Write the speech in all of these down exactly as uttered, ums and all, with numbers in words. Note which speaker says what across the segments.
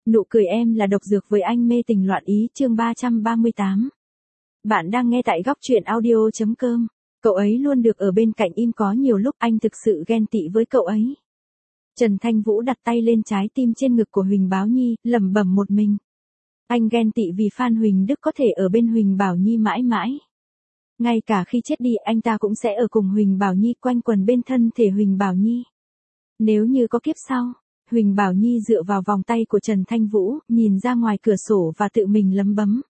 Speaker 1: Nụ cười em là độc dược với anh mê tình loạn ý chương ba trăm ba mươi tám. Bạn đang nghe tại góc truyện audio.com. Cậu ấy luôn được ở bên cạnh im có nhiều lúc anh thực sự ghen tị với cậu ấy. Trần Thanh Vũ đặt tay lên trái tim trên ngực của Huỳnh Báo Nhi, lẩm bẩm một mình. Anh ghen tị vì Phan Huỳnh Đức có thể ở bên Huỳnh Bảo Nhi mãi mãi. Ngay cả khi chết đi anh ta cũng sẽ ở cùng Huỳnh Bảo Nhi quanh quần bên thân thể Huỳnh Bảo Nhi. Nếu như có kiếp sau, Huỳnh Bảo Nhi dựa vào vòng tay của Trần Thanh Vũ, nhìn ra ngoài cửa sổ và tự mình lấm bấm.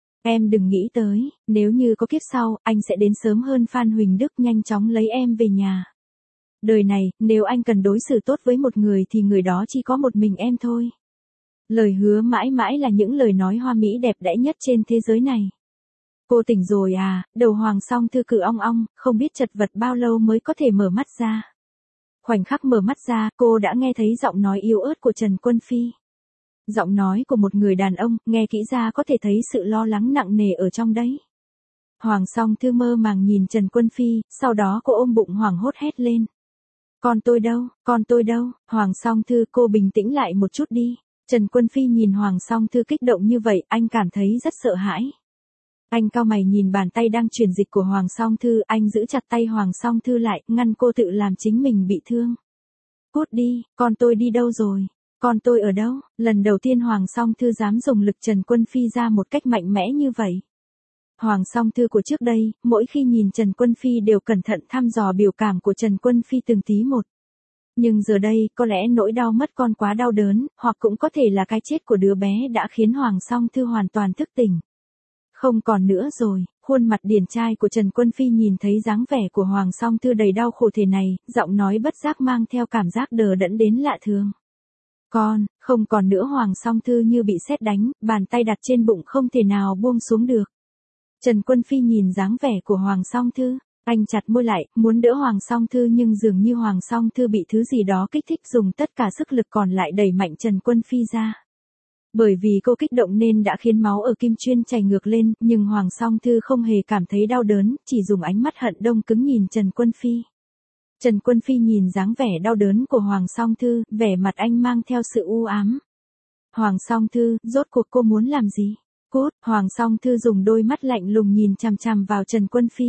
Speaker 1: Em đừng nghĩ tới, nếu như có kiếp sau, anh sẽ đến sớm hơn Phan Huỳnh Đức nhanh chóng lấy em về nhà. Đời này, nếu anh cần đối xử tốt với một người thì người đó chỉ có một mình em thôi. Lời hứa mãi mãi là những lời nói hoa mỹ đẹp đẽ nhất trên thế giới này. Cô tỉnh rồi à, đầu Hoàng Song Thư cử ong ong, không biết chật vật bao lâu mới có thể mở mắt ra. Khoảnh khắc mở mắt ra, cô đã nghe thấy giọng nói yếu ớt của Trần Quân Phi. Giọng nói của một người đàn ông, nghe kỹ ra có thể thấy sự lo lắng nặng nề ở trong đấy. Hoàng Song Thư mơ màng nhìn Trần Quân Phi, sau đó cô ôm bụng hoảng hốt hét lên. Con tôi đâu, con tôi đâu, Hoàng Song Thư cô bình tĩnh lại một chút đi. Trần Quân Phi nhìn Hoàng Song Thư kích động như vậy, anh cảm thấy rất sợ hãi. Anh cau mày nhìn bàn tay đang truyền dịch của Hoàng Song Thư, anh giữ chặt tay Hoàng Song Thư lại, ngăn cô tự làm chính mình bị thương. Cút đi, con tôi đi đâu rồi? Con tôi ở đâu? Lần đầu tiên Hoàng Song Thư dám dùng lực Trần Quân Phi ra một cách mạnh mẽ như vậy. Hoàng Song Thư của trước đây, mỗi khi nhìn Trần Quân Phi đều cẩn thận thăm dò biểu cảm của Trần Quân Phi từng tí một. Nhưng giờ đây, có lẽ nỗi đau mất con quá đau đớn, hoặc cũng có thể là cái chết của đứa bé đã khiến Hoàng Song Thư hoàn toàn thức tỉnh. Không còn nữa rồi, khuôn mặt điển trai của Trần Quân Phi nhìn thấy dáng vẻ của Hoàng Song Thư đầy đau khổ thế này, giọng nói bất giác mang theo cảm giác đờ đẫn đến lạ thường. Con, không còn nữa Hoàng Song Thư như bị sét đánh, bàn tay đặt trên bụng không thể nào buông xuống được. Trần Quân Phi nhìn dáng vẻ của Hoàng Song Thư, anh chặt môi lại, muốn đỡ Hoàng Song Thư nhưng dường như Hoàng Song Thư bị thứ gì đó kích thích dùng tất cả sức lực còn lại đẩy mạnh Trần Quân Phi ra. Bởi vì cô kích động nên đã khiến máu ở kim chuyên chảy ngược lên, nhưng Hoàng Song Thư không hề cảm thấy đau đớn, chỉ dùng ánh mắt hận đông cứng nhìn Trần Quân Phi. Trần Quân Phi nhìn dáng vẻ đau đớn của Hoàng Song Thư, vẻ mặt anh mang theo sự u ám. Hoàng Song Thư, rốt cuộc cô muốn làm gì? Cút, Hoàng Song Thư dùng đôi mắt lạnh lùng nhìn chằm chằm vào Trần Quân Phi.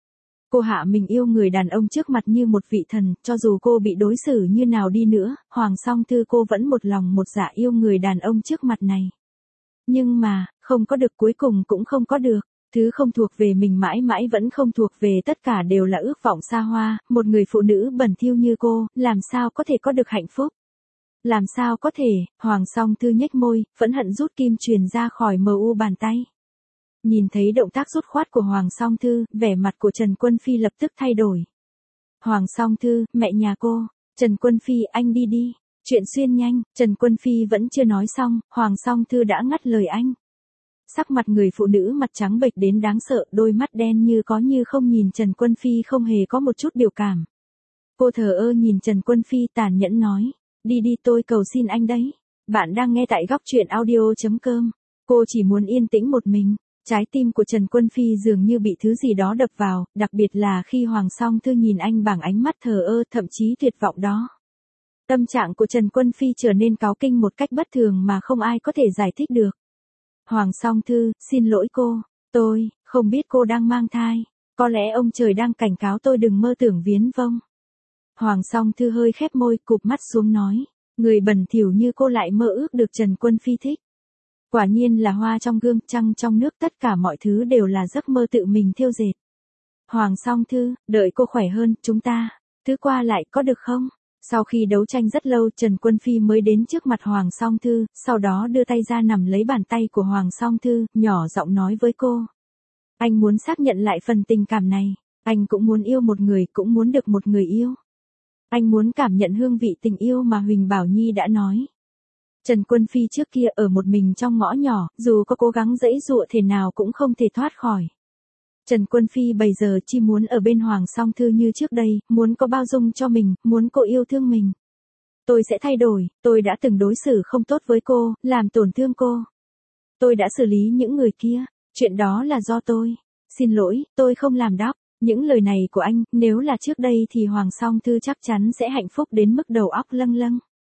Speaker 1: Cô hạ mình yêu người đàn ông trước mặt như một vị thần, cho dù cô bị đối xử như nào đi nữa, Hoàng Song Thư cô vẫn một lòng một dạ yêu người đàn ông trước mặt này. Nhưng mà, không có được cuối cùng cũng không có được, thứ không thuộc về mình mãi mãi vẫn không thuộc về, tất cả đều là ước vọng xa hoa, một người phụ nữ bẩn thỉu như cô, làm sao có thể có được hạnh phúc? Làm sao có thể, Hoàng Song Thư nhếch môi, phẫn hận rút kim truyền ra khỏi mờ u bàn tay. Nhìn thấy động tác rút khoát của Hoàng Song Thư, vẻ mặt của Trần Quân Phi lập tức thay đổi. Hoàng Song Thư, mẹ nhà cô, Trần Quân Phi anh đi đi, chuyện xuyên nhanh, Trần Quân Phi vẫn chưa nói xong, Hoàng Song Thư đã ngắt lời anh. Sắc mặt người phụ nữ mặt trắng bệch đến đáng sợ, đôi mắt đen như có như không nhìn Trần Quân Phi không hề có một chút biểu cảm. Cô thờ ơ nhìn Trần Quân Phi tàn nhẫn nói, đi đi tôi cầu xin anh đấy. Bạn đang nghe tại góc truyện audio.com. Cô chỉ muốn yên tĩnh một mình. Trái tim của Trần Quân Phi dường như bị thứ gì đó đập vào, đặc biệt là khi Hoàng Song Thư nhìn anh bằng ánh mắt thờ ơ thậm chí tuyệt vọng đó. Tâm trạng của Trần Quân Phi trở nên cáu kinh một cách bất thường mà không ai có thể giải thích được. Hoàng Song Thư, xin lỗi cô, tôi, không biết cô đang mang thai, có lẽ ông trời đang cảnh cáo tôi đừng mơ tưởng viến vông. Hoàng Song Thư hơi khép môi, cụp mắt xuống nói, người bẩn thỉu như cô lại mơ ước được Trần Quân Phi thích. Quả nhiên là hoa trong gương, trăng trong nước, tất cả mọi thứ đều là giấc mơ tự mình thêu dệt. Hoàng Song Thư, đợi cô khỏe hơn, chúng ta, thứ qua lại có được không? Sau khi đấu tranh rất lâu, Trần Quân Phi mới đến trước mặt Hoàng Song Thư, sau đó đưa tay ra nắm lấy bàn tay của Hoàng Song Thư, nhỏ giọng nói với cô. Anh muốn xác nhận lại phần tình cảm này, anh cũng muốn yêu một người, cũng muốn được một người yêu. Anh muốn cảm nhận hương vị tình yêu mà Huỳnh Bảo Nhi đã nói. Trần Quân Phi trước kia ở một mình trong ngõ nhỏ, dù có cố gắng giãy giụa thế nào cũng không thể thoát khỏi. Trần Quân Phi bây giờ chỉ muốn ở bên Hoàng Song Thư như trước đây, muốn có bao dung cho mình, muốn cô yêu thương mình. Tôi sẽ thay đổi, tôi đã từng đối xử không tốt với cô, làm tổn thương cô. Tôi đã xử lý những người kia, chuyện đó là do tôi. Xin lỗi, tôi không làm đó. Những lời này của anh, nếu là trước đây thì Hoàng Song Thư chắc chắn sẽ hạnh phúc đến mức đầu óc lâng lâng.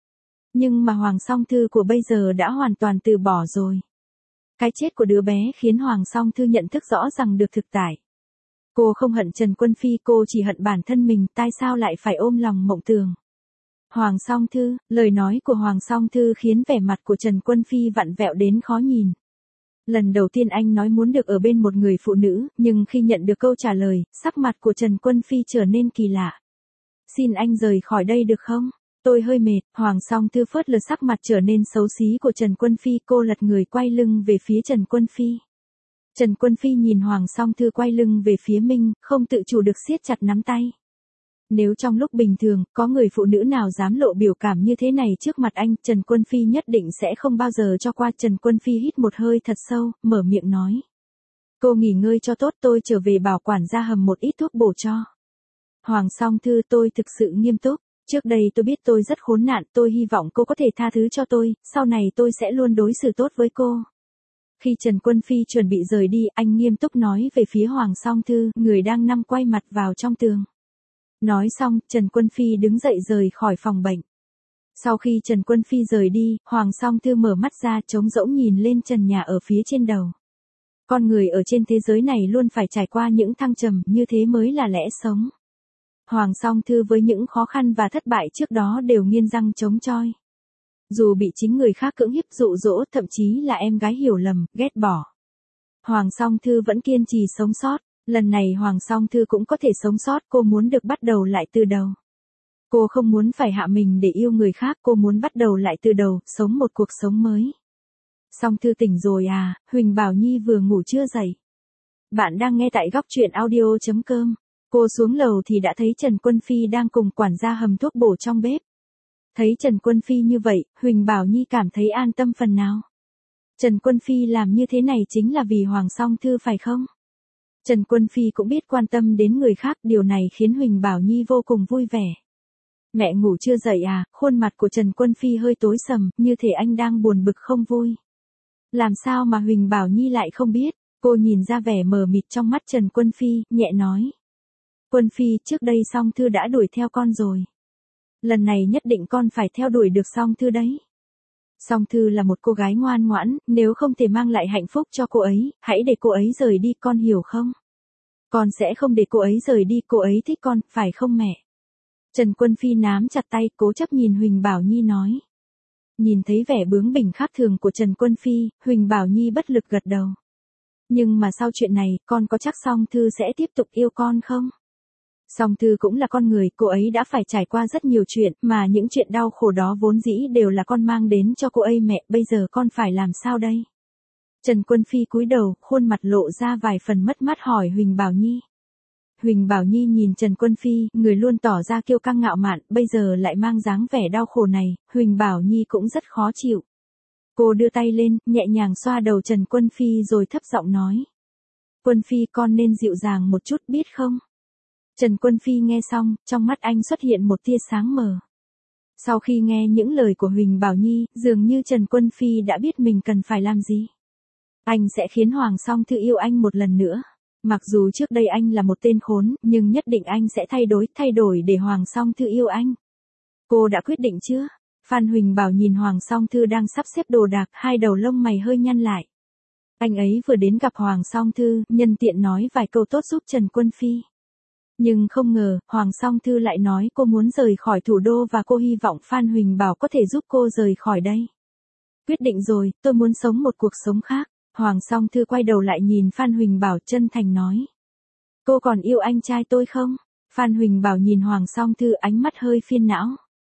Speaker 1: Nhưng mà Hoàng Song Thư của bây giờ đã hoàn toàn từ bỏ rồi. Cái chết của đứa bé khiến Hoàng Song Thư nhận thức rõ rằng được thực tại. Cô không hận Trần Quân Phi, cô chỉ hận bản thân mình, tại sao lại phải ôm lòng mộng tưởng. Hoàng Song Thư, lời nói của Hoàng Song Thư khiến vẻ mặt của Trần Quân Phi vặn vẹo đến khó nhìn. Lần đầu tiên anh nói muốn được ở bên một người phụ nữ, nhưng khi nhận được câu trả lời, sắc mặt của Trần Quân Phi trở nên kỳ lạ. Xin anh rời khỏi đây được không? Tôi hơi mệt. Hoàng Song Thư phớt lờ sắc mặt trở nên xấu xí của Trần Quân Phi, cô lật người quay lưng về phía Trần Quân Phi. Trần Quân Phi nhìn Hoàng Song Thư quay lưng về phía mình, không tự chủ được siết chặt nắm tay. Nếu trong lúc bình thường, có người phụ nữ nào dám lộ biểu cảm như thế này trước mặt anh, Trần Quân Phi nhất định sẽ không bao giờ cho qua. Trần Quân Phi hít một hơi thật sâu, mở miệng nói. Cô nghỉ ngơi cho tốt, tôi trở về bảo quản gia hầm một ít thuốc bổ cho. Hoàng Song Thư, tôi thực sự nghiêm túc. Trước đây tôi biết tôi rất khốn nạn, tôi hy vọng cô có thể tha thứ cho tôi, sau này tôi sẽ luôn đối xử tốt với cô. Khi Trần Quân Phi chuẩn bị rời đi, anh nghiêm túc nói về phía Hoàng Song Thư, người đang nằm quay mặt vào trong tường. Nói xong, Trần Quân Phi đứng dậy rời khỏi phòng bệnh. Sau khi Trần Quân Phi rời đi, Hoàng Song Thư mở mắt ra trống rỗng nhìn lên trần nhà ở phía trên đầu. Con người ở trên thế giới này luôn phải trải qua những thăng trầm, như thế mới là lẽ sống. Hoàng Song Thư với những khó khăn và thất bại trước đó đều nghiến răng chống chọi. Dù bị chính người khác cưỡng hiếp dụ dỗ, thậm chí là em gái hiểu lầm, ghét bỏ. Hoàng Song Thư vẫn kiên trì sống sót. Lần này Hoàng Song Thư cũng có thể sống sót, cô muốn được bắt đầu lại từ đầu. Cô không muốn phải hạ mình để yêu người khác, cô muốn bắt đầu lại từ đầu, sống một cuộc sống mới. Song Thư tỉnh rồi à, Huỳnh Bảo Nhi vừa ngủ chưa dậy. Bạn đang nghe tại góc truyện audio chấm com. Cô xuống lầu thì đã thấy Trần Quân Phi đang cùng quản gia hầm thuốc bổ trong bếp. Thấy Trần Quân Phi như vậy, Huỳnh Bảo Nhi cảm thấy an tâm phần nào. Trần Quân Phi làm như thế này chính là vì Hoàng Song Thư phải không? Trần Quân Phi cũng biết quan tâm đến người khác, điều này khiến Huỳnh Bảo Nhi vô cùng vui vẻ. Mẹ ngủ chưa dậy à, khuôn mặt của Trần Quân Phi hơi tối sầm, như thể anh đang buồn bực không vui. Làm sao mà Huỳnh Bảo Nhi lại không biết, cô nhìn ra vẻ mờ mịt trong mắt Trần Quân Phi, nhẹ nói. Quân Phi, trước đây Song Thư đã đuổi theo con rồi. Lần này nhất định con phải theo đuổi được Song Thư đấy. Song Thư là một cô gái ngoan ngoãn, nếu không thể mang lại hạnh phúc cho cô ấy, hãy để cô ấy rời đi, con hiểu không? Con sẽ không để cô ấy rời đi, cô ấy thích con, phải không mẹ? Trần Quân Phi nắm chặt tay, cố chấp nhìn Huỳnh Bảo Nhi nói. Nhìn thấy vẻ bướng bỉnh khác thường của Trần Quân Phi, Huỳnh Bảo Nhi bất lực gật đầu. Nhưng mà sau chuyện này, con có chắc Song Thư sẽ tiếp tục yêu con không? Song Thư cũng là con người, cô ấy đã phải trải qua rất nhiều chuyện, mà những chuyện đau khổ đó vốn dĩ đều là con mang đến cho cô ấy mẹ, bây giờ con phải làm sao đây? Trần Quân Phi cúi đầu, khuôn mặt lộ ra vài phần mất mát hỏi Huỳnh Bảo Nhi. Huỳnh Bảo Nhi nhìn Trần Quân Phi, người luôn tỏ ra kiêu căng ngạo mạn, bây giờ lại mang dáng vẻ đau khổ này, Huỳnh Bảo Nhi cũng rất khó chịu. Cô đưa tay lên, nhẹ nhàng xoa đầu Trần Quân Phi rồi thấp giọng nói. Quân Phi, con nên dịu dàng một chút biết không? Trần Quân Phi nghe xong, trong mắt anh xuất hiện một tia sáng mờ. Sau khi nghe những lời của Huỳnh Bảo Nhi, dường như Trần Quân Phi đã biết mình cần phải làm gì. Anh sẽ khiến Hoàng Song Thư yêu anh một lần nữa. Mặc dù trước đây anh là một tên khốn, nhưng nhất định anh sẽ thay đổi, thay đổi để Hoàng Song Thư yêu anh. Cô đã quyết định chưa? Phan Huỳnh Bảo nhìn Hoàng Song Thư đang sắp xếp đồ đạc, hai đầu lông mày hơi nhăn lại. Anh ấy vừa đến gặp Hoàng Song Thư, nhân tiện nói vài câu tốt giúp Trần Quân Phi. Nhưng không ngờ, Hoàng Song Thư lại nói cô muốn rời khỏi thủ đô và cô hy vọng Phan Huỳnh Bảo có thể giúp cô rời khỏi đây. Quyết định rồi, tôi muốn sống một cuộc sống khác. Hoàng Song Thư quay đầu lại nhìn Phan Huỳnh Bảo chân thành nói. Cô còn yêu anh trai tôi không? Phan Huỳnh Bảo nhìn Hoàng Song Thư ánh mắt hơi phiền não.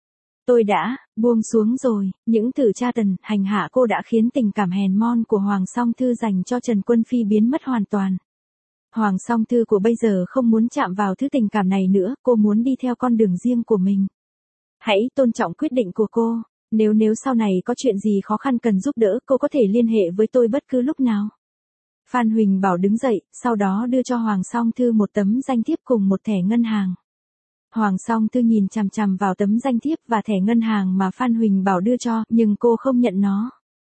Speaker 1: Tôi đã, buông xuống rồi, những từ tra tấn, hành hạ cô đã khiến tình cảm hèn mọn của Hoàng Song Thư dành cho Trần Quân Phi biến mất hoàn toàn. Hoàng Song Thư của bây giờ không muốn chạm vào thứ tình cảm này nữa, cô muốn đi theo con đường riêng của mình. Hãy tôn trọng quyết định của cô, nếu nếu sau này có chuyện gì khó khăn cần giúp đỡ, cô có thể liên hệ với tôi bất cứ lúc nào. Phan Huỳnh Bảo đứng dậy, sau đó đưa cho Hoàng Song Thư một tấm danh thiếp cùng một thẻ ngân hàng. Hoàng Song Thư nhìn chằm chằm vào tấm danh thiếp và thẻ ngân hàng mà Phan Huỳnh Bảo đưa cho, nhưng cô không nhận nó.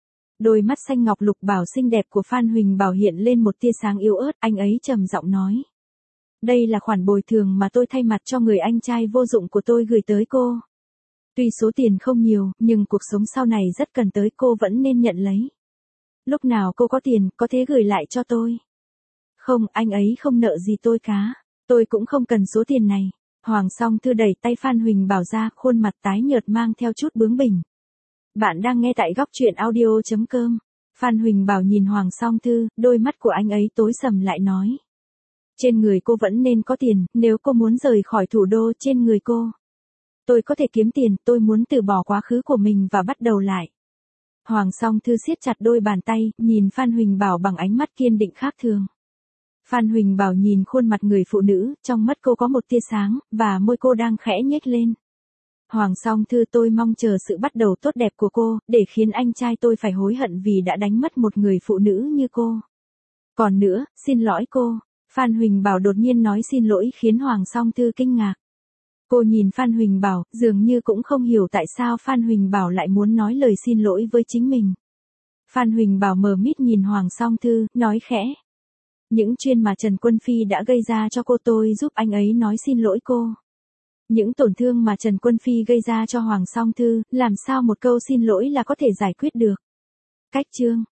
Speaker 1: Đôi mắt xanh ngọc lục bảo xinh đẹp của Phan Huỳnh Bảo hiện lên một tia sáng yếu ớt, anh ấy trầm giọng nói. Đây là khoản bồi thường mà tôi thay mặt cho người anh trai vô dụng của tôi gửi tới cô. Tuy số tiền không nhiều, nhưng cuộc sống sau này rất cần tới, cô vẫn nên nhận lấy. Lúc nào cô có tiền, có thể gửi lại cho tôi. Không, anh ấy không nợ gì tôi cả. Tôi cũng không cần số tiền này. Hoàng Song Thư đẩy tay Phan Huỳnh Bảo ra, khuôn mặt tái nhợt mang theo chút bướng bỉnh. Bạn đang nghe tại góc truyện audio chấm com. Phan Huỳnh Bảo nhìn Hoàng Song Thư, đôi mắt của anh ấy tối sầm lại nói. Trên người cô vẫn nên có tiền, nếu cô muốn rời khỏi thủ đô, trên người cô. Tôi có thể kiếm tiền, tôi muốn từ bỏ quá khứ của mình và bắt đầu lại. Hoàng Song Thư siết chặt đôi bàn tay, nhìn Phan Huỳnh Bảo bằng ánh mắt kiên định khác thường. Phan Huỳnh Bảo nhìn khuôn mặt người phụ nữ, trong mắt cô có một tia sáng, và môi cô đang khẽ nhếch lên. Hoàng Song Thư, tôi mong chờ sự bắt đầu tốt đẹp của cô, để khiến anh trai tôi phải hối hận vì đã đánh mất một người phụ nữ như cô. Còn nữa, xin lỗi cô. Phan Huỳnh Bảo đột nhiên nói xin lỗi khiến Hoàng Song Thư kinh ngạc. Cô nhìn Phan Huỳnh Bảo, dường như cũng không hiểu tại sao Phan Huỳnh Bảo lại muốn nói lời xin lỗi với chính mình. Phan Huỳnh Bảo mờ mịt nhìn Hoàng Song Thư, nói khẽ. Những chuyện mà Trần Quân Phi đã gây ra cho cô, tôi giúp anh ấy nói xin lỗi cô. Những tổn thương mà Trần Quân Phi gây ra cho Hoàng Song Thư, làm sao một câu xin lỗi là có thể giải quyết được. Cách chương